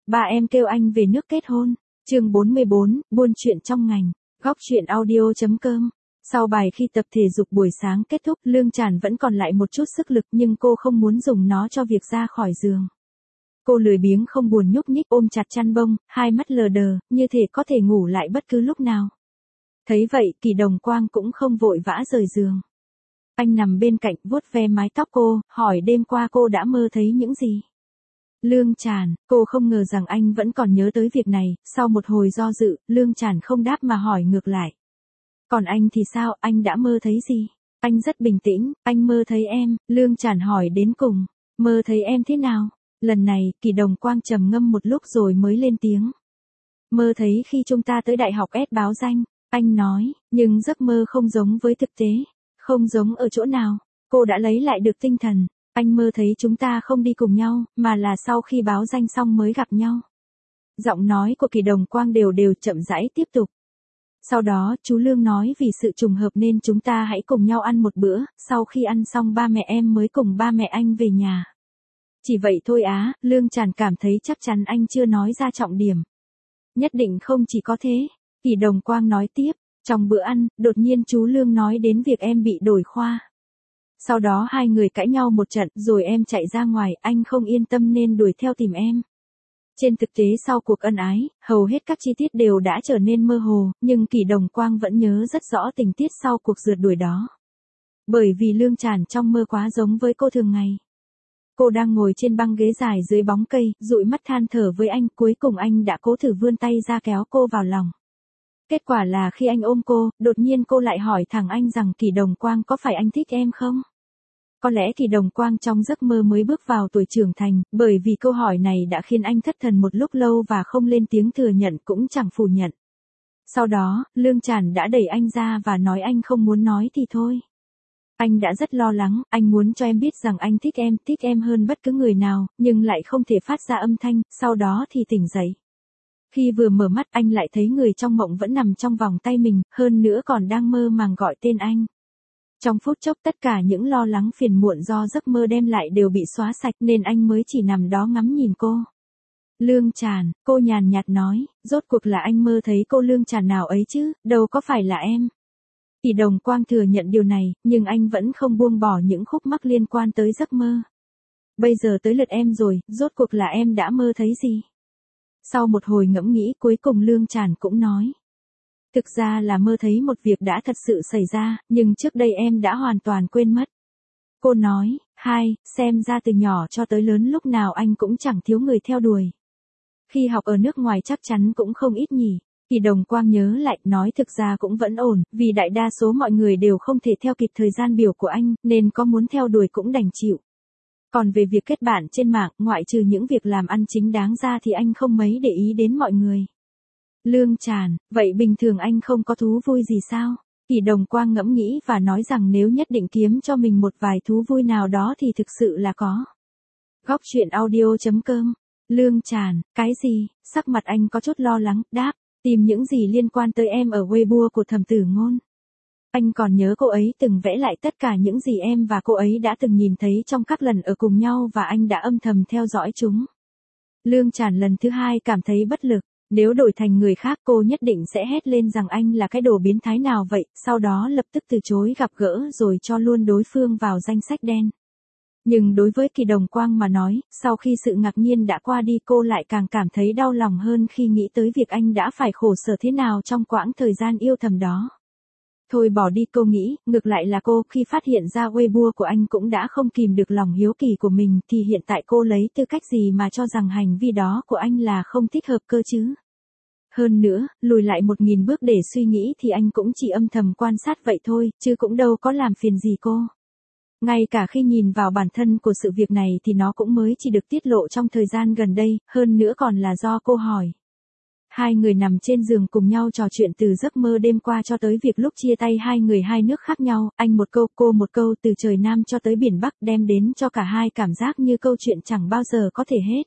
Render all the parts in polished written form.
ba em kêu anh về nước kết hôn. Chương 44, buôn chuyện trong ngành. Góc chuyện audio.com. Sau bài khi tập thể dục buổi sáng kết thúc, Lương Tràn vẫn còn lại một chút sức lực nhưng cô không muốn dùng nó cho việc ra khỏi giường. Cô lười biếng không buồn nhúc nhích ôm chặt chăn bông, hai mắt lờ đờ, như thể có thể ngủ lại bất cứ lúc nào. Thấy vậy, Kỳ Đồng Quang cũng không vội vã rời giường. Anh nằm bên cạnh vuốt ve mái tóc cô, hỏi đêm qua cô đã mơ thấy những gì. Lương Tràn, cô không ngờ rằng anh vẫn còn nhớ tới việc này, sau một hồi do dự, Lương Tràn không đáp mà hỏi ngược lại. Còn anh thì sao, anh đã mơ thấy gì? Anh rất bình tĩnh, anh mơ thấy em, Lương Tràn hỏi đến cùng. Mơ thấy em thế nào? Lần này, Kỳ Đồng Quang trầm ngâm một lúc rồi mới lên tiếng. Mơ thấy khi chúng ta tới đại học S báo danh, anh nói, nhưng giấc mơ không giống với thực tế. Không giống ở chỗ nào? Cô đã lấy lại được tinh thần. Anh mơ thấy chúng ta không đi cùng nhau, mà là sau khi báo danh xong mới gặp nhau. Giọng nói của Kỳ Đồng Quang đều đều chậm rãi tiếp tục. Sau đó, chú Lương nói vì sự trùng hợp nên chúng ta hãy cùng nhau ăn một bữa, sau khi ăn xong ba mẹ em mới cùng ba mẹ anh về nhà. Chỉ vậy thôi á, Lương Tràn cảm thấy chắc chắn anh chưa nói ra trọng điểm. Nhất định không chỉ có thế. Kỳ Đồng Quang nói tiếp, trong bữa ăn, đột nhiên chú Lương nói đến việc em bị đổi khoa. Sau đó hai người cãi nhau một trận, rồi em chạy ra ngoài, anh không yên tâm nên đuổi theo tìm em. Trên thực tế sau cuộc ân ái, hầu hết các chi tiết đều đã trở nên mơ hồ, nhưng Kỳ Đồng Quang vẫn nhớ rất rõ tình tiết sau cuộc rượt đuổi đó. Bởi vì Lương Tràn trong mơ quá giống với cô thường ngày. Cô đang ngồi trên băng ghế dài dưới bóng cây, dụi mắt than thở với anh, cuối cùng anh đã cố thử vươn tay ra kéo cô vào lòng. Kết quả là khi anh ôm cô, đột nhiên cô lại hỏi thẳng anh rằng Kỳ Đồng Quang có phải anh thích em không? Có lẽ Kỳ Đồng Quang trong giấc mơ mới bước vào tuổi trưởng thành, bởi vì câu hỏi này đã khiến anh thất thần một lúc lâu và không lên tiếng thừa nhận cũng chẳng phủ nhận. Sau đó, Lương Tràn đã đẩy anh ra và nói anh không muốn nói thì thôi. Anh đã rất lo lắng, anh muốn cho em biết rằng anh thích em hơn bất cứ người nào, nhưng lại không thể phát ra âm thanh, sau đó thì tỉnh dậy. Khi vừa mở mắt anh lại thấy người trong mộng vẫn nằm trong vòng tay mình, hơn nữa còn đang mơ màng gọi tên anh. Trong phút chốc tất cả những lo lắng phiền muộn do giấc mơ đem lại đều bị xóa sạch nên anh mới chỉ nằm đó ngắm nhìn cô. Lương Tràn, cô nhàn nhạt nói, rốt cuộc là anh mơ thấy cô Lương Tràn nào ấy chứ, đâu có phải là em. Kỳ Đồng Quang thừa nhận điều này, nhưng anh vẫn không buông bỏ những khúc mắc liên quan tới giấc mơ. Bây giờ tới lượt em rồi, rốt cuộc là em đã mơ thấy gì? Sau một hồi ngẫm nghĩ cuối cùng Lương Tràn cũng nói. Thực ra là mơ thấy một việc đã thật sự xảy ra, nhưng trước đây em đã hoàn toàn quên mất. Cô nói, xem ra từ nhỏ cho tới lớn lúc nào anh cũng chẳng thiếu người theo đuổi. Khi học ở nước ngoài chắc chắn cũng không ít nhỉ. Kỳ Đồng Quang nhớ lại, nói thực ra cũng vẫn ổn, vì đại đa số mọi người đều không thể theo kịp thời gian biểu của anh, nên có muốn theo đuổi cũng đành chịu. Còn về việc kết bạn trên mạng, ngoại trừ những việc làm ăn chính đáng ra thì anh không mấy để ý đến mọi người. Lương Tràn, vậy bình thường anh không có thú vui gì sao? Kỳ Đồng Quang ngẫm nghĩ và nói rằng nếu nhất định kiếm cho mình một vài thú vui nào đó thì thực sự là có. Góc chuyện audio.com. Lương Tràn, cái gì? Sắc mặt anh có chút lo lắng, đáp, tìm những gì liên quan tới em ở Weibo của Thẩm Tử Ngôn. Anh còn nhớ cô ấy từng vẽ lại tất cả những gì em và cô ấy đã từng nhìn thấy trong các lần ở cùng nhau và anh đã âm thầm theo dõi chúng. Lương Tràn lần thứ hai cảm thấy bất lực. Nếu đổi thành người khác cô nhất định sẽ hét lên rằng anh là cái đồ biến thái nào vậy, sau đó lập tức từ chối gặp gỡ rồi cho luôn đối phương vào danh sách đen. Nhưng đối với Kỳ Đồng Quang mà nói, sau khi sự ngạc nhiên đã qua đi cô lại càng cảm thấy đau lòng hơn khi nghĩ tới việc anh đã phải khổ sở thế nào trong quãng thời gian yêu thầm đó. Thôi bỏ đi cô nghĩ, ngược lại là cô khi phát hiện ra Weibo của anh cũng đã không kìm được lòng hiếu kỳ của mình thì hiện tại cô lấy tư cách gì mà cho rằng hành vi đó của anh là không thích hợp cơ chứ. Hơn nữa, lùi lại 1000 bước để suy nghĩ thì anh cũng chỉ âm thầm quan sát vậy thôi, chứ cũng đâu có làm phiền gì cô. Ngay cả khi nhìn vào bản thân của sự việc này thì nó cũng mới chỉ được tiết lộ trong thời gian gần đây, hơn nữa còn là do cô hỏi. Hai người nằm trên giường cùng nhau trò chuyện từ giấc mơ đêm qua cho tới việc lúc chia tay hai người hai nước khác nhau, anh một câu cô một câu từ trời Nam cho tới biển Bắc đem đến cho cả hai cảm giác như câu chuyện chẳng bao giờ có thể hết.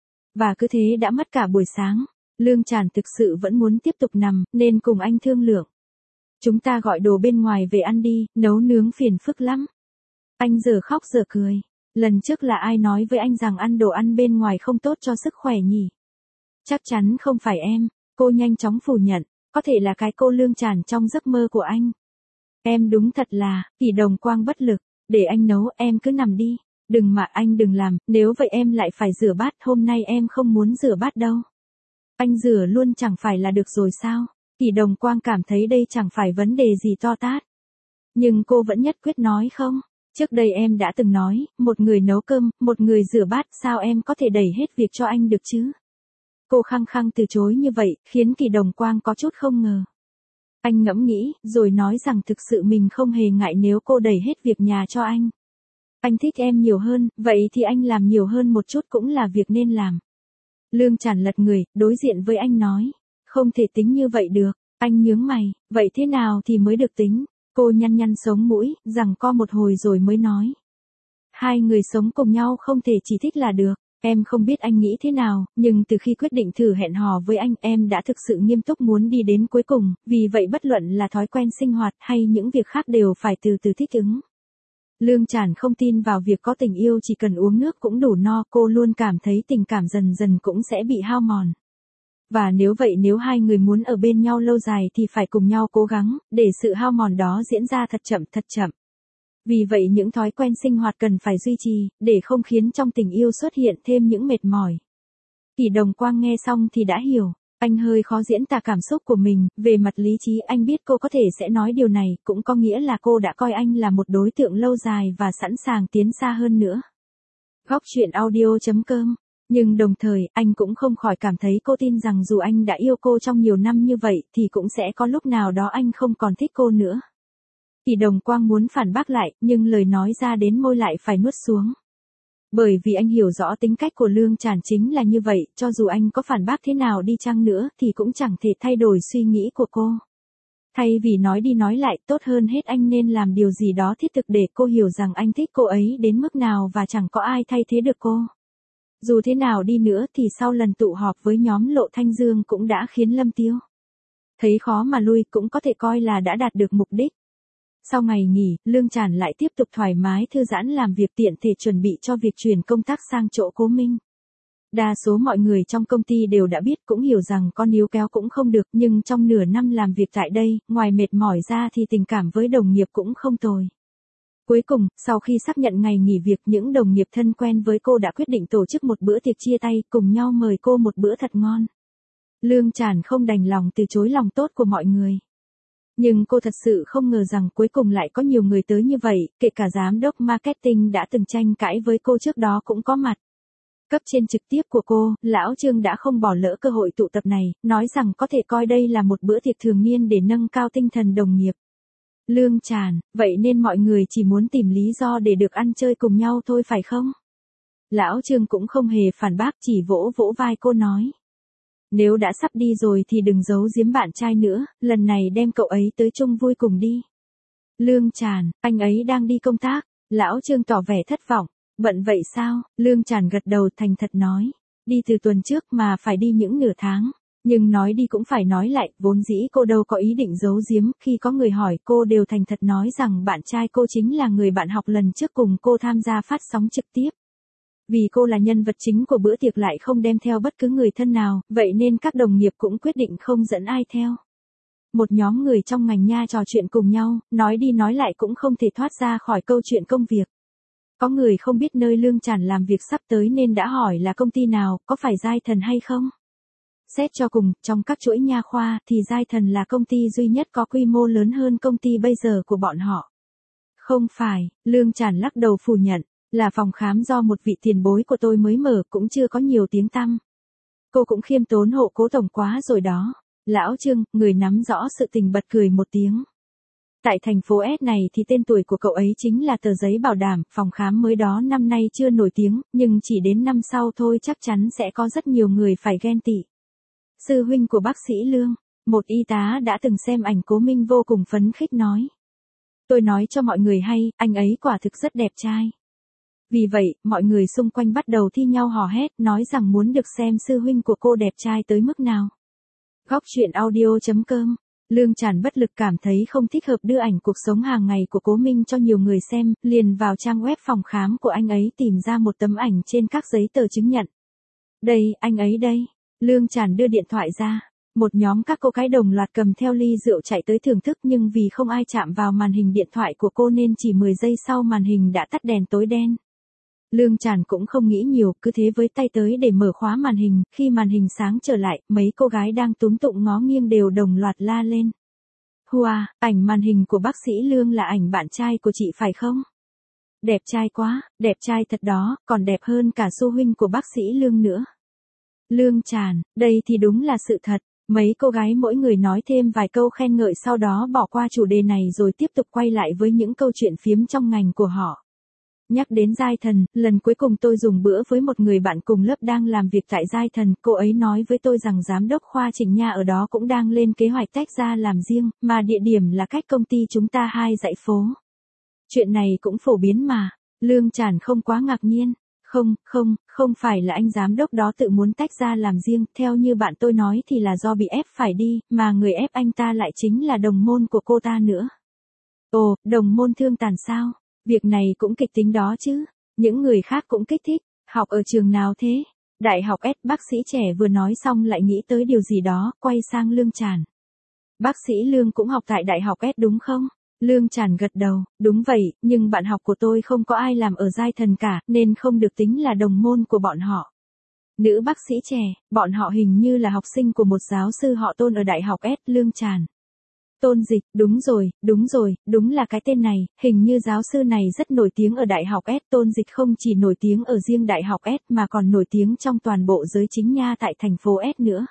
Và cứ thế đã mất cả buổi sáng, Lương Tràn thực sự vẫn muốn tiếp tục nằm, nên cùng anh thương lượng. Chúng ta gọi đồ bên ngoài về ăn đi, nấu nướng phiền phức lắm. Anh giờ khóc giờ cười, lần trước là ai nói với anh rằng ăn đồ ăn bên ngoài không tốt cho sức khỏe nhỉ? Chắc chắn không phải em, cô nhanh chóng phủ nhận, có thể là cái cô Lương Tràn trong giấc mơ của anh. Em đúng thật là, Kỷ Đồng Quang bất lực, để anh nấu, em cứ nằm đi, đừng mà anh đừng làm, nếu vậy em lại phải rửa bát, hôm nay em không muốn rửa bát đâu. Anh rửa luôn chẳng phải là được rồi sao? Kỷ Đồng Quang cảm thấy đây chẳng phải vấn đề gì to tát. Nhưng cô vẫn nhất quyết nói không. Trước đây em đã từng nói, một người nấu cơm, một người rửa bát, sao em có thể đẩy hết việc cho anh được chứ? Cô khăng khăng từ chối như vậy, khiến Kỷ Đồng Quang có chút không ngờ. Anh ngẫm nghĩ, rồi nói rằng thực sự mình không hề ngại nếu cô đẩy hết việc nhà cho anh. Anh thích em nhiều hơn, vậy thì anh làm nhiều hơn một chút cũng là việc nên làm. Lương Tràn lật người, đối diện với anh nói. Không thể tính như vậy được, anh nhướng mày, vậy thế nào thì mới được tính? Cô nhăn nhăn sống mũi, rằng co một hồi rồi mới nói. Hai người sống cùng nhau không thể chỉ thích là được. Em không biết anh nghĩ thế nào, nhưng từ khi quyết định thử hẹn hò với anh, em đã thực sự nghiêm túc muốn đi đến cuối cùng, vì vậy bất luận là thói quen sinh hoạt hay những việc khác đều phải từ từ thích ứng. Lương Tràn không tin vào việc có tình yêu chỉ cần uống nước cũng đủ no, cô luôn cảm thấy tình cảm dần dần cũng sẽ bị hao mòn. Và nếu hai người muốn ở bên nhau lâu dài thì phải cùng nhau cố gắng, để sự hao mòn đó diễn ra thật chậm. Vì vậy những thói quen sinh hoạt cần phải duy trì, để không khiến trong tình yêu xuất hiện thêm những mệt mỏi. Kỷ Đồng Quang nghe xong thì đã hiểu, anh hơi khó diễn tả cảm xúc của mình, về mặt lý trí anh biết cô có thể sẽ nói điều này, cũng có nghĩa là cô đã coi anh là một đối tượng lâu dài và sẵn sàng tiến xa hơn nữa. Góc truyện audio.com. Nhưng đồng thời, anh cũng không khỏi cảm thấy cô tin rằng dù anh đã yêu cô trong nhiều năm như vậy, thì cũng sẽ có lúc nào đó anh không còn thích cô nữa. Kỷ Đồng Quang muốn phản bác lại, nhưng lời nói ra đến môi lại phải nuốt xuống. Bởi vì anh hiểu rõ tính cách của Lương Tràn chính là như vậy, cho dù anh có phản bác thế nào đi chăng nữa thì cũng chẳng thể thay đổi suy nghĩ của cô. Thay vì nói đi nói lại, tốt hơn hết anh nên làm điều gì đó thiết thực để cô hiểu rằng anh thích cô ấy đến mức nào và chẳng có ai thay thế được cô. Dù thế nào đi nữa thì sau lần tụ họp với nhóm Lộ Thanh Dương cũng đã khiến Lâm Tiêu thấy khó mà lui, cũng có thể coi là đã đạt được mục đích. Sau ngày nghỉ, Lương Tràn lại tiếp tục thoải mái thư giãn làm việc, tiện thể chuẩn bị cho việc chuyển công tác sang chỗ Cố Minh. Đa số mọi người trong công ty đều đã biết, cũng hiểu rằng con níu kéo cũng không được, nhưng trong nửa năm làm việc tại đây, ngoài mệt mỏi ra thì tình cảm với đồng nghiệp cũng không tồi. Cuối cùng, sau khi xác nhận ngày nghỉ việc, những đồng nghiệp thân quen với cô đã quyết định tổ chức một bữa tiệc chia tay, cùng nhau mời cô một bữa thật ngon. Lương Tràn không đành lòng từ chối lòng tốt của mọi người. Nhưng cô thật sự không ngờ rằng cuối cùng lại có nhiều người tới như vậy, kể cả giám đốc marketing đã từng tranh cãi với cô trước đó cũng có mặt. Cấp trên trực tiếp của cô, Lão Trương đã không bỏ lỡ cơ hội tụ tập này, nói rằng có thể coi đây là một bữa tiệc thường niên để nâng cao tinh thần đồng nghiệp. Lương Tràn, vậy nên mọi người chỉ muốn tìm lý do để được ăn chơi cùng nhau thôi phải không? Lão Trương cũng không hề phản bác, chỉ vỗ vỗ vai cô nói. Nếu đã sắp đi rồi thì đừng giấu giếm bạn trai nữa, lần này đem cậu ấy tới chung vui cùng đi. Lương Tràn, anh ấy đang đi công tác. Lão Trương tỏ vẻ thất vọng. Bận vậy sao? Lương Tràn gật đầu thành thật nói. Đi từ tuần trước mà phải đi những nửa tháng. Nhưng nói đi cũng phải nói lại, vốn dĩ cô đâu có ý định giấu giếm, khi có người hỏi cô đều thành thật nói rằng bạn trai cô chính là người bạn học lần trước cùng cô tham gia phát sóng trực tiếp. Vì cô là nhân vật chính của bữa tiệc lại không đem theo bất cứ người thân nào, vậy nên các đồng nghiệp cũng quyết định không dẫn ai theo. Một nhóm người trong ngành nha trò chuyện cùng nhau, nói đi nói lại cũng không thể thoát ra khỏi câu chuyện công việc. Có người không biết nơi Lương Tràn làm việc sắp tới nên đã hỏi là công ty nào, có phải Giai Thần hay không? Xét cho cùng, trong các chuỗi nha khoa thì Giai Thần là công ty duy nhất có quy mô lớn hơn công ty bây giờ của bọn họ. Không phải, Lương Tràn lắc đầu phủ nhận. Là phòng khám do một vị tiền bối của tôi mới mở, cũng chưa có nhiều tiếng tăm. Cô cũng khiêm tốn hộ Cố tổng quá rồi đó. Lão Trương, người nắm rõ sự tình, bật cười một tiếng. Tại thành phố S này thì tên tuổi của cậu ấy chính là tờ giấy bảo đảm, phòng khám mới đó năm nay chưa nổi tiếng, nhưng chỉ đến năm sau thôi chắc chắn sẽ có rất nhiều người phải ghen tị. Sư huynh của bác sĩ Lương, một y tá đã từng xem ảnh Cố Minh vô cùng phấn khích nói. Tôi nói cho mọi người hay, anh ấy quả thực rất đẹp trai. Vì vậy, mọi người xung quanh bắt đầu thi nhau hò hét, nói rằng muốn được xem sư huynh của cô đẹp trai tới mức nào. Góc truyện audio.com. Lương Tràn bất lực cảm thấy không thích hợp đưa ảnh cuộc sống hàng ngày của Cố Minh cho nhiều người xem, liền vào trang web phòng khám của anh ấy tìm ra một tấm ảnh trên các giấy tờ chứng nhận. Đây, anh ấy đây. Lương Tràn đưa điện thoại ra. Một nhóm các cô gái đồng loạt cầm theo ly rượu chạy tới thưởng thức, nhưng vì không ai chạm vào màn hình điện thoại của cô nên chỉ 10 giây sau màn hình đã tắt đèn tối đen. Lương Tràn cũng không nghĩ nhiều, cứ thế với tay tới để mở khóa màn hình, khi màn hình sáng trở lại, mấy cô gái đang túm tụng ngó nghiêng đều đồng loạt la lên. Wow, ảnh màn hình của bác sĩ Lương là ảnh bạn trai của chị phải không? Đẹp trai quá, đẹp trai thật đó, còn đẹp hơn cả Xu huynh của bác sĩ Lương nữa. Lương Tràn, đây thì đúng là sự thật. Mấy cô gái mỗi người nói thêm vài câu khen ngợi, sau đó bỏ qua chủ đề này rồi tiếp tục quay lại với những câu chuyện phiếm trong ngành của họ. Nhắc đến Giai Thần, lần cuối cùng tôi dùng bữa với một người bạn cùng lớp đang làm việc tại Giai Thần, cô ấy nói với tôi rằng giám đốc khoa Trình Nha ở đó cũng đang lên kế hoạch tách ra làm riêng, mà địa điểm là cách công ty chúng ta 2 dãy phố. Chuyện này cũng phổ biến mà. Lương Tràn không quá ngạc nhiên. Không phải là anh giám đốc đó tự muốn tách ra làm riêng, theo như bạn tôi nói thì là do bị ép phải đi, mà người ép anh ta lại chính là đồng môn của cô ta nữa. Ồ, đồng môn thương tàn sao? Việc này cũng kịch tính đó chứ. Những người khác cũng kích thích. Học ở trường nào thế? Đại học S. Bác sĩ trẻ vừa nói xong lại nghĩ tới điều gì đó, quay sang Lương Tràn. Bác sĩ Lương cũng học tại Đại học S đúng không? Lương Tràn gật đầu, đúng vậy, nhưng bạn học của tôi không có ai làm ở Giai Thần cả, nên không được tính là đồng môn của bọn họ. Nữ bác sĩ trẻ, bọn họ hình như là học sinh của một giáo sư họ Tôn ở Đại học S. Lương Tràn. Tôn Dịch, đúng là cái tên này, hình như giáo sư này rất nổi tiếng ở Đại học S. Tôn Dịch không chỉ nổi tiếng ở riêng Đại học S mà còn nổi tiếng trong toàn bộ giới chính nha tại thành phố S nữa.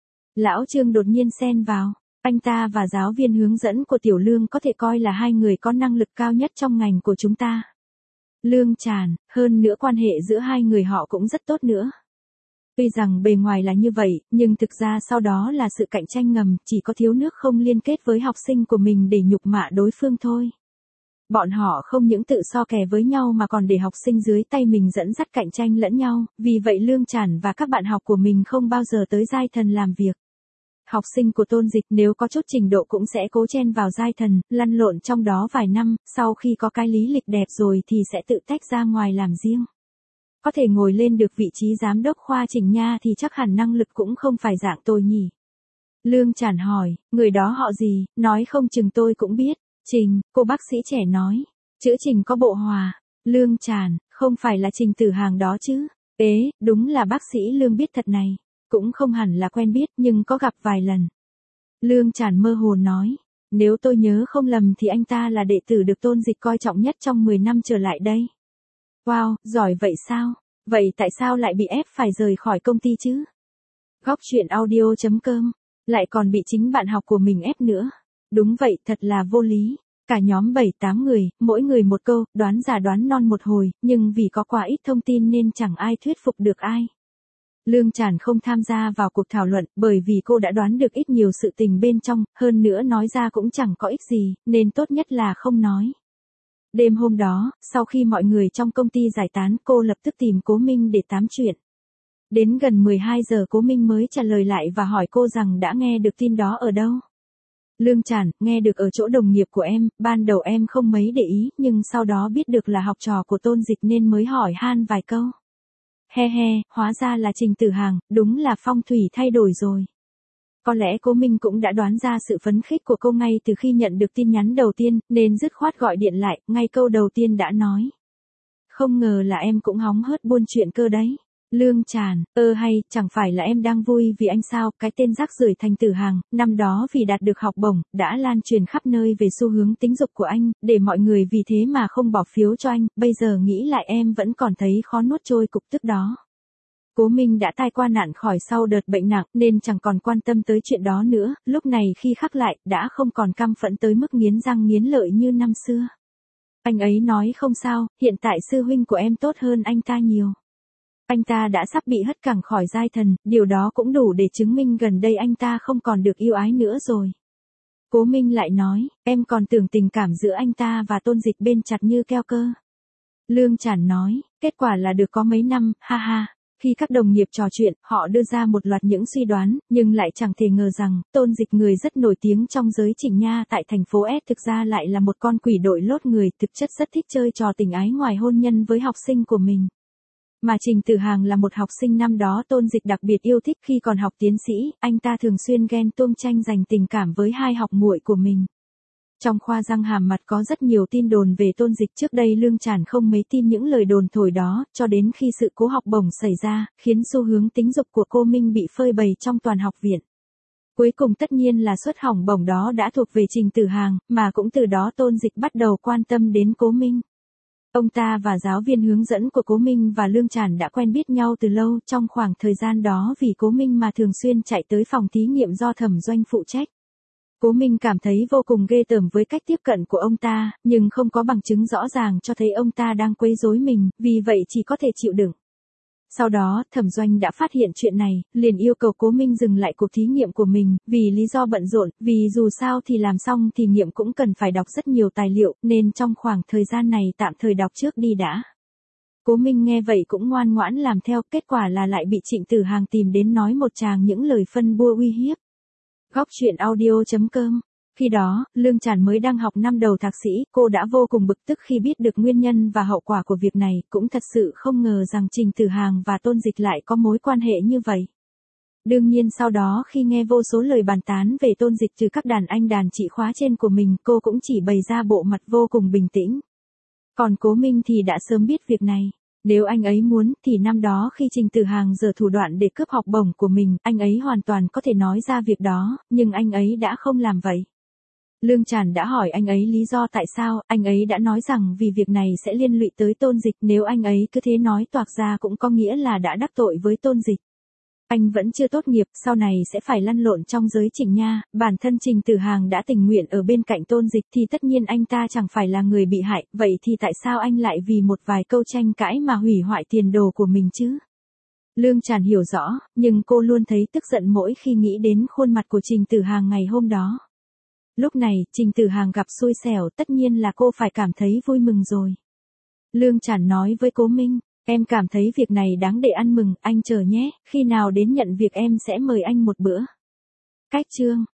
Lão Trương đột nhiên xen vào. Anh ta và giáo viên hướng dẫn của Tiểu Lương có thể coi là hai người có năng lực cao nhất trong ngành của chúng ta. Lương Tràn, hơn nữa quan hệ giữa hai người họ cũng rất tốt nữa. Tuy rằng bề ngoài là như vậy, nhưng thực ra sau đó là sự cạnh tranh ngầm, chỉ có thiếu nước không liên kết với học sinh của mình để nhục mạ đối phương thôi. Bọn họ không những tự so kè với nhau mà còn để học sinh dưới tay mình dẫn dắt cạnh tranh lẫn nhau, vì vậy Lương Tràn và các bạn học của mình không bao giờ tới Giai Thần làm việc. Học sinh của Tôn Dịch nếu có chút trình độ cũng sẽ cố chen vào Giai Thần, lăn lộn trong đó vài năm, sau khi có cái lý lịch đẹp rồi thì sẽ tự tách ra ngoài làm riêng. Có thể ngồi lên được vị trí giám đốc khoa Trình Nha thì chắc hẳn năng lực cũng không phải dạng tôi nhỉ. Lương Tràn hỏi, người đó họ gì, nói không chừng tôi cũng biết. Trình, cô bác sĩ trẻ nói. Chữ Trình có bộ hòa. Lương Tràn, không phải là Trình Tử Hàng đó chứ. Ế, đúng là bác sĩ Lương biết thật này. Cũng không hẳn là quen biết nhưng có gặp vài lần. Lương Tràn mơ hồ nói. Nếu tôi nhớ không lầm thì anh ta là đệ tử được Tôn Dịch coi trọng nhất trong 10 năm trở lại đây. Wow, giỏi vậy sao? Vậy tại sao lại bị ép phải rời khỏi công ty chứ? Góc truyện audio.com. Lại còn bị chính bạn học của mình ép nữa. Đúng vậy, thật là vô lý. Cả nhóm 7-8 người, mỗi người một câu, đoán già đoán non một hồi, nhưng vì có quá ít thông tin nên chẳng ai thuyết phục được ai. Lương Tràn không tham gia vào cuộc thảo luận, bởi vì cô đã đoán được ít nhiều sự tình bên trong, hơn nữa nói ra cũng chẳng có ích gì, nên tốt nhất là không nói. Đêm hôm đó, sau khi mọi người trong công ty giải tán, cô lập tức tìm Cố Minh để tám chuyện. Đến gần 12 giờ Cố Minh mới trả lời lại và hỏi cô rằng đã nghe được tin đó ở đâu. Lương Tràn, nghe được ở chỗ đồng nghiệp của em, ban đầu em không mấy để ý, nhưng sau đó biết được là học trò của Tôn Dịch nên mới hỏi han vài câu. He he, hóa ra là Trình Tử Hàng, đúng là phong thủy thay đổi rồi. Có lẽ Cố Minh cũng đã đoán ra sự phấn khích của cô ngay từ khi nhận được tin nhắn đầu tiên, nên dứt khoát gọi điện lại, ngay câu đầu tiên đã nói. Không ngờ là em cũng hóng hớt buôn chuyện cơ đấy. Lương Tràn, hay, chẳng phải là em đang vui vì anh sao, cái tên rác rưởi Thành Tử Hàng, năm đó vì đạt được học bổng, đã lan truyền khắp nơi về xu hướng tính dục của anh, để mọi người vì thế mà không bỏ phiếu cho anh, bây giờ nghĩ lại em vẫn còn thấy khó nuốt trôi cục tức đó. Cố Minh đã tai qua nạn khỏi sau đợt bệnh nặng nên chẳng còn quan tâm tới chuyện đó nữa, lúc này khi khắc lại, đã không còn căm phẫn tới mức nghiến răng nghiến lợi như năm xưa. Anh ấy nói không sao, hiện tại sư huynh của em tốt hơn anh ta nhiều. Anh ta đã sắp bị hất cẳng khỏi Giai Thần, điều đó cũng đủ để chứng minh gần đây anh ta không còn được yêu ái nữa rồi. Cố Minh lại nói, em còn tưởng tình cảm giữa anh ta và Tôn Dịch bên chặt như keo cơ. Lương Tràn nói, kết quả là được có mấy năm, ha ha. Khi các đồng nghiệp trò chuyện, họ đưa ra một loạt những suy đoán, nhưng lại chẳng thể ngờ rằng, Tôn Dịch người rất nổi tiếng trong giới Trình Nha tại thành phố S thực ra lại là một con quỷ đội lốt người, thực chất rất thích chơi trò tình ái ngoài hôn nhân với học sinh của mình. Mà Trình Tử Hàng là một học sinh năm đó Tôn Dịch đặc biệt yêu thích khi còn học tiến sĩ, anh ta thường xuyên ghen tuông tranh giành tình cảm với hai học muội của mình. Trong khoa răng hàm mặt có rất nhiều tin đồn về Tôn Dịch, trước đây Lương Tràn không mấy tin những lời đồn thổi đó, cho đến khi sự cố học bổng xảy ra, khiến xu hướng tính dục của cô Minh bị phơi bày trong toàn học viện. Cuối cùng tất nhiên là suất học bổng đó đã thuộc về Trình Tử Hàng, mà cũng từ đó Tôn Dịch bắt đầu quan tâm đến Cố Minh. Ông ta và giáo viên hướng dẫn của Cố Minh và Lương Tràn đã quen biết nhau từ lâu, trong khoảng thời gian đó vì Cố Minh mà thường xuyên chạy tới phòng thí nghiệm do Thẩm Doanh phụ trách. Cố Minh cảm thấy vô cùng ghê tởm với cách tiếp cận của ông ta, nhưng không có bằng chứng rõ ràng cho thấy ông ta đang quấy rối mình, vì vậy chỉ có thể chịu đựng. Sau đó, Thẩm Doanh đã phát hiện chuyện này, liền yêu cầu Cố Minh dừng lại cuộc thí nghiệm của mình, vì lý do bận rộn, vì dù sao thì làm xong thí nghiệm cũng cần phải đọc rất nhiều tài liệu, nên trong khoảng thời gian này tạm thời đọc trước đi đã. Cố Minh nghe vậy cũng ngoan ngoãn làm theo, kết quả là lại bị Trịnh Tử Hàng tìm đến nói một tràng những lời phân bua uy hiếp. Góc truyện audio.com. Khi đó, Lương Tràn mới đang học năm đầu thạc sĩ, cô đã vô cùng bực tức khi biết được nguyên nhân và hậu quả của việc này, cũng thật sự không ngờ rằng Trình Tử Hàng và Tôn Dịch lại có mối quan hệ như vậy. Đương nhiên sau đó khi nghe vô số lời bàn tán về Tôn Dịch từ các đàn anh đàn chị khóa trên của mình, cô cũng chỉ bày ra bộ mặt vô cùng bình tĩnh. Còn Cố Minh thì đã sớm biết việc này. Nếu anh ấy muốn, thì năm đó khi Trình Tử Hàng giở thủ đoạn để cướp học bổng của mình, anh ấy hoàn toàn có thể nói ra việc đó, nhưng anh ấy đã không làm vậy. Lương Tràn đã hỏi anh ấy lý do tại sao, anh ấy đã nói rằng vì việc này sẽ liên lụy tới Tôn Dịch, nếu anh ấy cứ thế nói toạc ra cũng có nghĩa là đã đắc tội với Tôn Dịch. Anh vẫn chưa tốt nghiệp, sau này sẽ phải lăn lộn trong giới Trình nha, bản thân Trình Tử Hàng đã tình nguyện ở bên cạnh Tôn Dịch thì tất nhiên anh ta chẳng phải là người bị hại, vậy thì tại sao anh lại vì một vài câu tranh cãi mà hủy hoại tiền đồ của mình chứ? Lương Tràn hiểu rõ, nhưng cô luôn thấy tức giận mỗi khi nghĩ đến khuôn mặt của Trình Tử Hàng ngày hôm đó. Lúc này, Trình Tử Hàng gặp xui xẻo, tất nhiên là cô phải cảm thấy vui mừng rồi. Lương Tràn nói với Cố Minh, em cảm thấy việc này đáng để ăn mừng, anh chờ nhé, khi nào đến nhận việc em sẽ mời anh một bữa. Cách chương